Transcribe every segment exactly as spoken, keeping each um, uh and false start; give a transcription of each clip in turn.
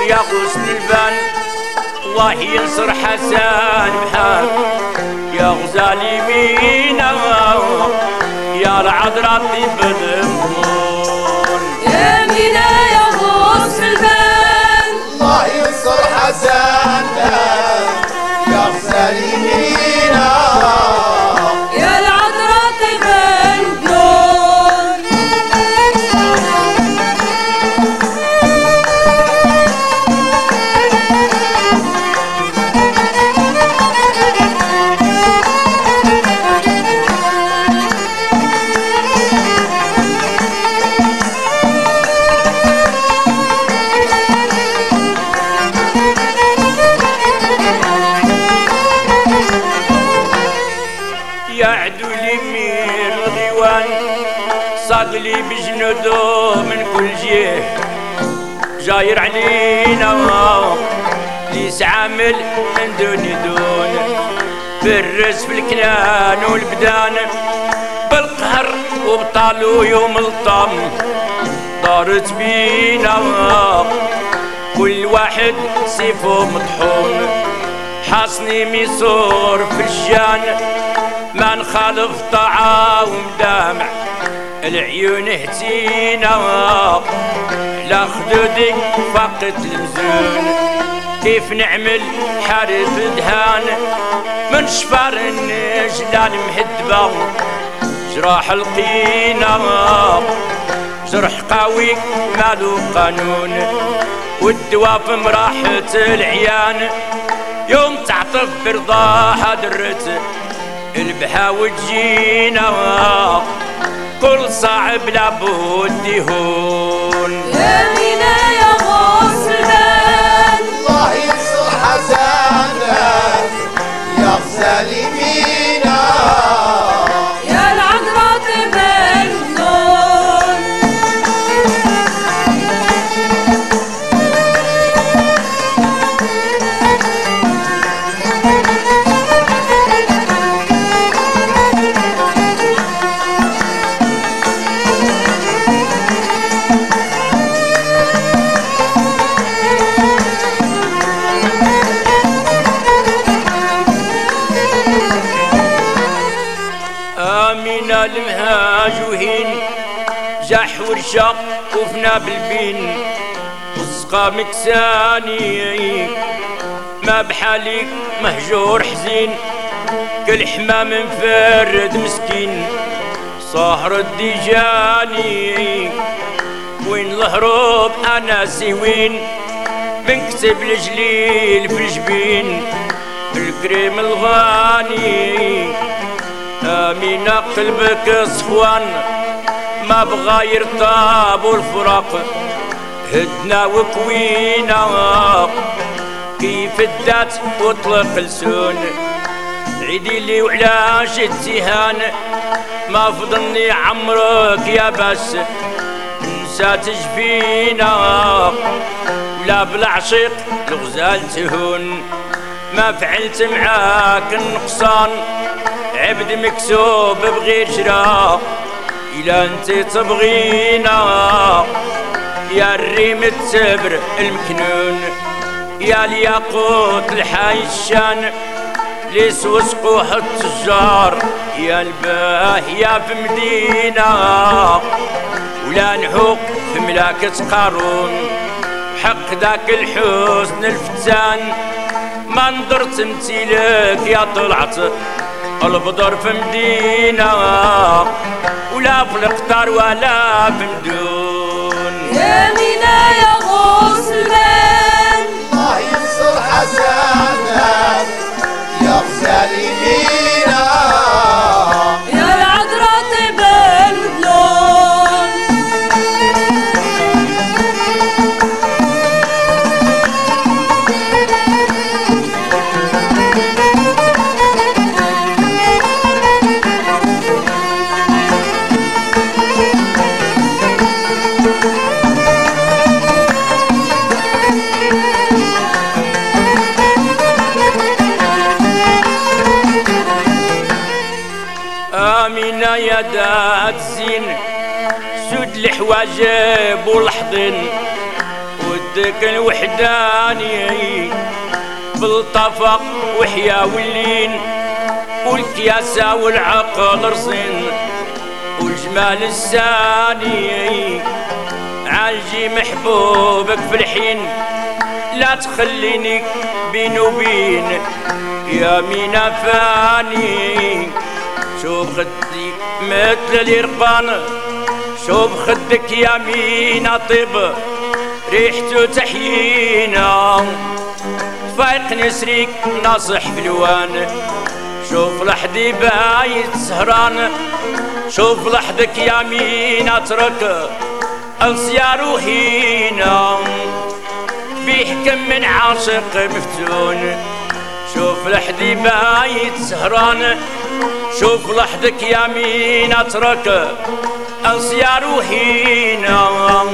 يا غصن البان الله ينصر حسن بحال يا غزالي مينا يا العذراء طيب المضمون يا مينا يا غصن البان الله ينصر حسن يا غزالي مينا يا العذراء طيب المضمون يعدو اليمين الغيوان صاقلي بجنودو من كل جهه جاير علينا ليس عامل من دون دون بالرز في الكنان والبدان بالقهر وبطالو يوم الطم دارت بينا كل واحد سيفه مطحون حاصني ميسور في الجان ما نخالف طاعة ومدامع العيون هتينا لا خدودي فقط المزون كيف نعمل حارب دهان من شفار النجلان مهدبة جراح القينا جرح قوي مالو قانون والدوا في مراحة العيان يوم تعطف برضاها درت البها وتجينا كل صعب لابد يهون يا مينا يا غصن البان الله ينصر حسن يا غزالي مينا يا العذراء طيب المضمون آمنا المهاج وهين جاح ورشا وفنا بالبين وسقى مكساني ما بحالك مهجور حزين كل حمام مفرد مسكين صهر الديجاني وين الهروب انا سوين بنكتب الجليل في الجبين بالكريم الغاني آمينة قلبك صفوان ما بغى يرطاب والفراق هدنا وكوينا كيف الدات واطلق لسون عيدي لي وعلاش التهان ما فضلني عمرك يا بس نسى تجفينا ولا بالعشيق الغزال تهون ما فعلت معاك النقصان عبد مكسوب بغير شراء إلا انت تبغينا يا الريم التبر المكنون يا الياقوت الحي الشان ليس وسقوح التجار يا الباهية في مدينة ولا نحوق في ملاكة قارون حق ذاك الحسن الفتان ما نظر تمثيلك يا طلعت البدر في مدينة ولا في القطار ولا في مدون يا مينا يا غصن البان الله ينصر حسن يا غزالي مينا يا العذراء طيب المضمون آمنة يا دات الزين سود الحواجب والحضن خدك الوحداني بالطفق وحيا واللين والكياسة والعقل رصين والجمال الساني عالجي محبوبك في الحين لا تخليني بين وبين يا مينا فاني شوف خدي مثل اليرقان شوف خدك يا مينا طيب ريحته تحيينا فايق نسريك ناصح في الوان شوف لحدي بايت سهران شوف لحدك يا مينا ترك انصيار وهينا بيحكم من عاشق مفتون شوف لحدي بايت سهران شوف لحدك يا مين اترك انصيار وهينا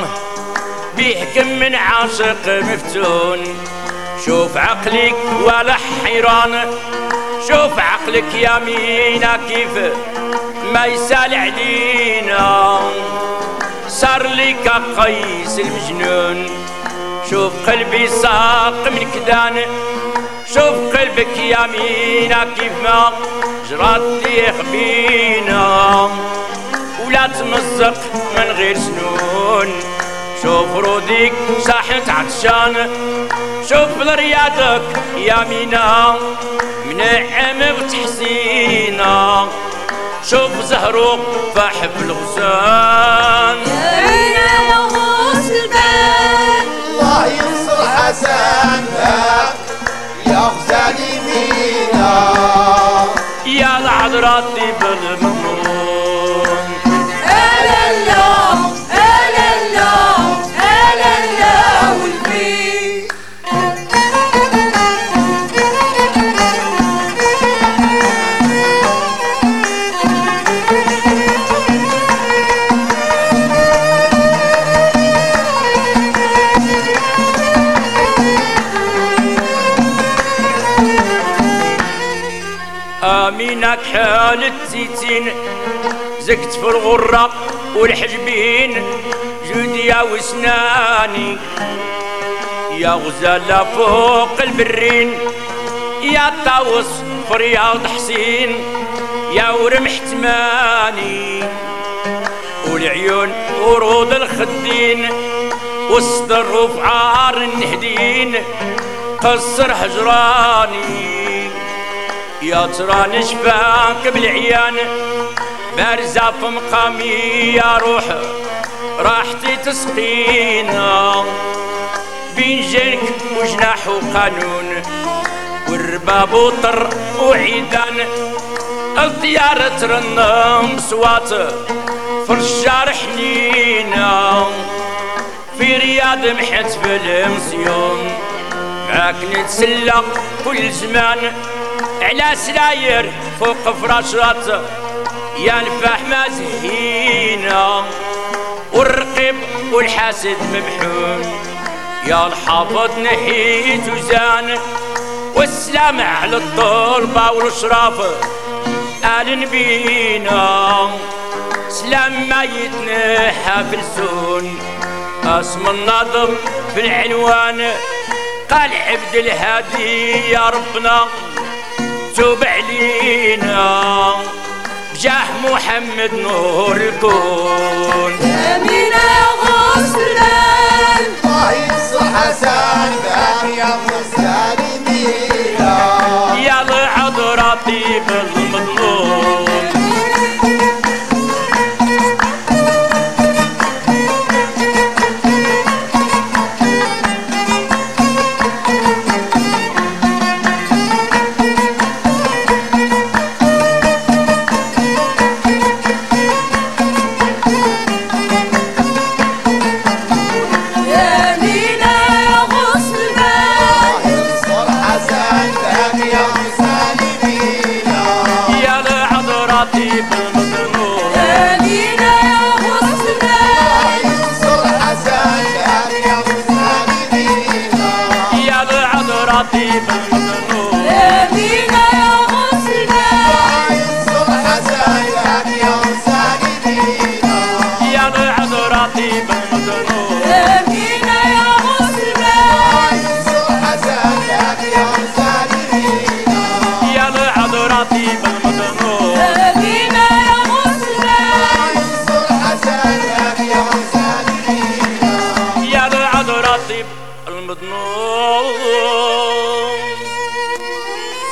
بيحكم من عاشق مفتون شوف عقلك ولا حيران شوف عقلك يا مينا كيف ما يسال علينا صار لك قيس المجنون شوف قلبي ساق من كدان شوف قلبك يا مينا كيف ما جرات لي خبينا ولا تمزق من غير سنون شوف روديك صاحت عطشان شوف لرياضك يا مينا منعم بتحسينا شوف زهروك فاحب الغصان يا مينا غسل بان الله ينصر حسنك يا غزالي مينا يا العذراء طيب المضمون ألا الله ألا الله ألا الله والبيت آمينك حال التيتين زكت في الغرة والحجبين جوديا وسناني يا غزالة فوق البرين يا طاوس في رياض حسين يا ورمح تماني والعيون ورود الخدين والصدر وفعار النهدين قصر هجراني يا ترى نشفاك بالعيان بارزة في مقامي يا روح راحتي تسقينا بين جنك وجناح وقانون والرباب وطر وعيدان الطيارة ترنم صوات في الشجار حنينا في رياض محت في المسيون معاك نتسلى كل زمان على سلاير فوق فراشات يا الفحمة زهينة والرقيب والحاسد مبحون يا الحافظ نهيت وزان والسلام على الطلبة والشراف آل نبينا سلام ما يتنحى في السون اسم النظم في العنوان قال عبد الهادي يا ربنا توب علينا بجاه محمد نور الكون يا مينا غسلان الله ينصر حسنك يا غزالي مينا يا العذراء طيب المضمون يا مينا غسلان الله ينصر حسنك يا غزالي مينا يا العذراء طيب المضمون يا مينا غسلان الله ينصر حسنك يا غزالي مينا يا العذراء طيب المضمون يا مينا غسلان الله ينصر حسنك يا غزالي مينا يا العذراء طيب المضمون يا مينا غسلان يا مسالمينا يا العذرة طيب المظنون بينا يا مسلم ينصر حسنك يا مسالمينا يا العذرة طيب المظنون